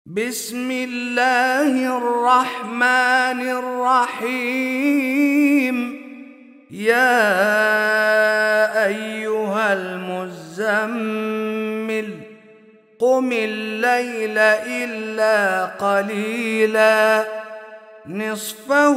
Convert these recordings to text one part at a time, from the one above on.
بسم الله الرحمن الرحيم. يا أيها المزمل قم الليل إلا قليلا نصفه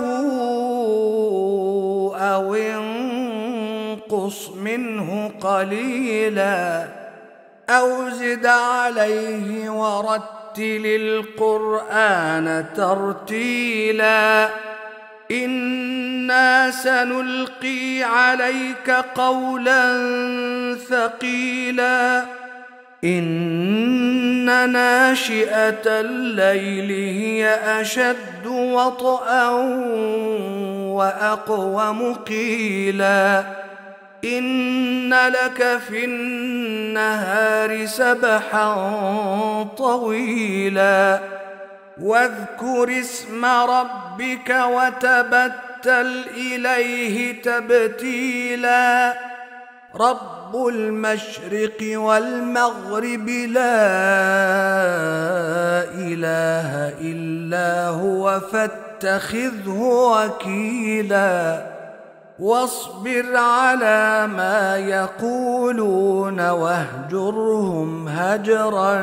أو انقص منه قليلا أو زد عليه ورتل القرآن ترتيلا. إنا سنلقي عليك قولا ثقيلا. إن ناشئة الليل هي أشد وطئا وأقوم قيلا. إن لك في النهار سبحا طويلا. واذكر اسم ربك وتبتل إليه تبتيلا. رب المشرق والمغرب لا إله إلا هو فاتخذه وكيلا. واصبر على ما يقولون واهجرهم هجرا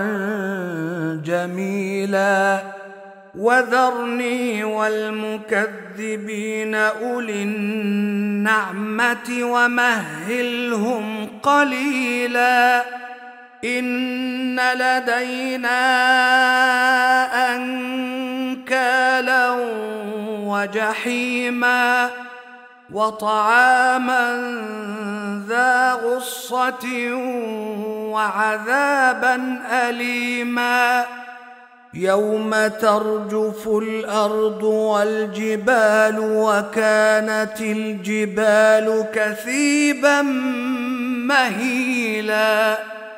جميلا. وذرني والمكذبين أولي النعمة ومهلهم قليلا. إن لدينا أنكالا وجحيما وطعاما ذا غصة وعذابا أليما. يوم ترجف الأرض والجبال وكانت الجبال كثيبا مهيلا.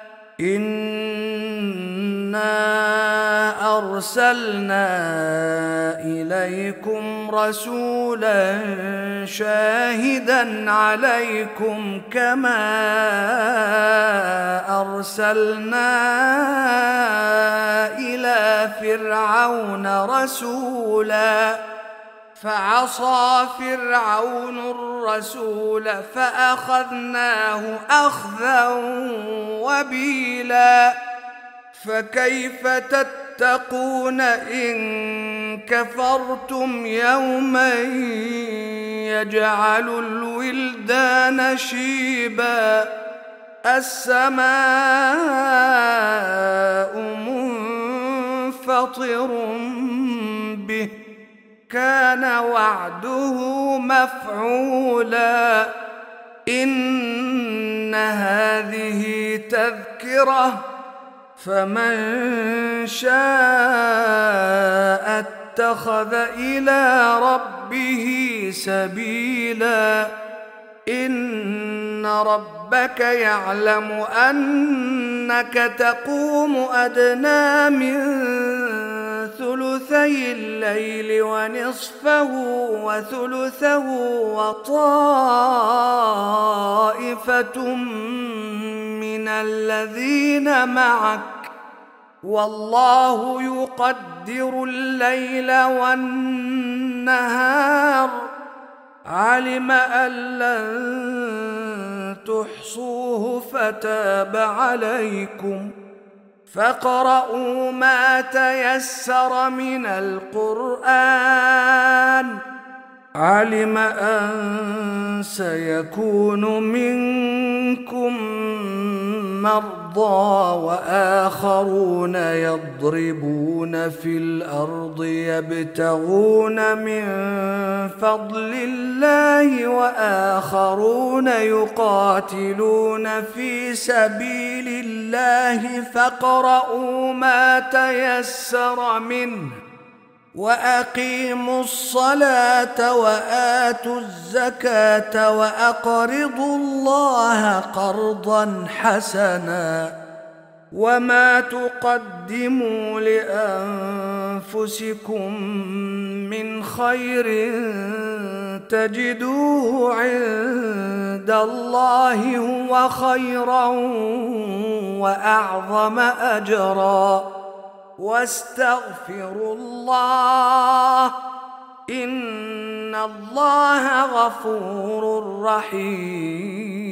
إنا أرسلنا إليكم رسولا شاهدا عليكم كما أرسلنا إلى فرعون رسولا. فعصى فرعون الرسول فأخذناه أخذا وبيلا. فكيف تتقون إن كفرتم يوما يجعل الولدان شيبا. السماء منفطر به كان وعده مفعولا. إن هذه تذكرة فمن شاء اتخذ إلى ربه سبيلا. إن ربك يعلم أنك تقوم أدنى من ثلثي الليل ونصفه وثلثه وطائفة من الذين معك والله يقدر الليل والنهار. علم أن لن تحصوه فتاب عليكم فاقرؤوا ما تيسر من القرآن. علم أن سيكون منكم مرضى وآخرون يضربون في الأرض يبتغون من فضل الله وآخرون يقاتلون في سبيل الله فاقرؤوا ما تيسر منه. وأقيموا الصلاة وآتوا الزكاة وأقرضوا الله قرضا حسنا. وما تقدموا لأنفسكم من خير تجدوه عند الله هو خيرا وأعظم أجرا. واستغفروا الله إن الله غفور رحيم.